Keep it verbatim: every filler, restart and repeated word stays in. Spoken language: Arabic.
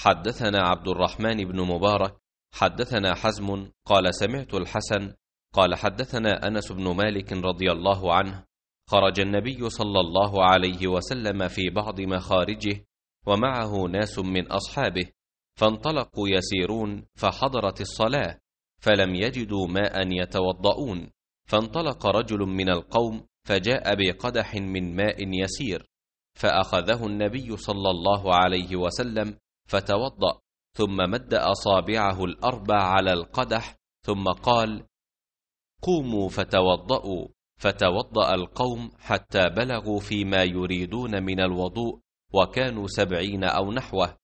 حدثنا عبد الرحمن بن مبارك حدثنا حزم قال سمعت الحسن قال حدثنا أنس بن مالك رضي الله عنه خرج النبي صلى الله عليه وسلم في بعض مخارجه ومعه ناس من أصحابه، فانطلقوا يسيرون فحضرت الصلاة فلم يجدوا ماء يتوضؤون، فانطلق رجل من القوم فجاء بقدح من ماء يسير، فأخذه النبي صلى الله عليه وسلم فتوضأ، ثم مد أصابعه الأربع على القدح ثم قال: قوموا فتوضأوا. فتوضأ القوم حتى بلغوا فيما يريدون من الوضوء، وكانوا سبعين أو نحوه،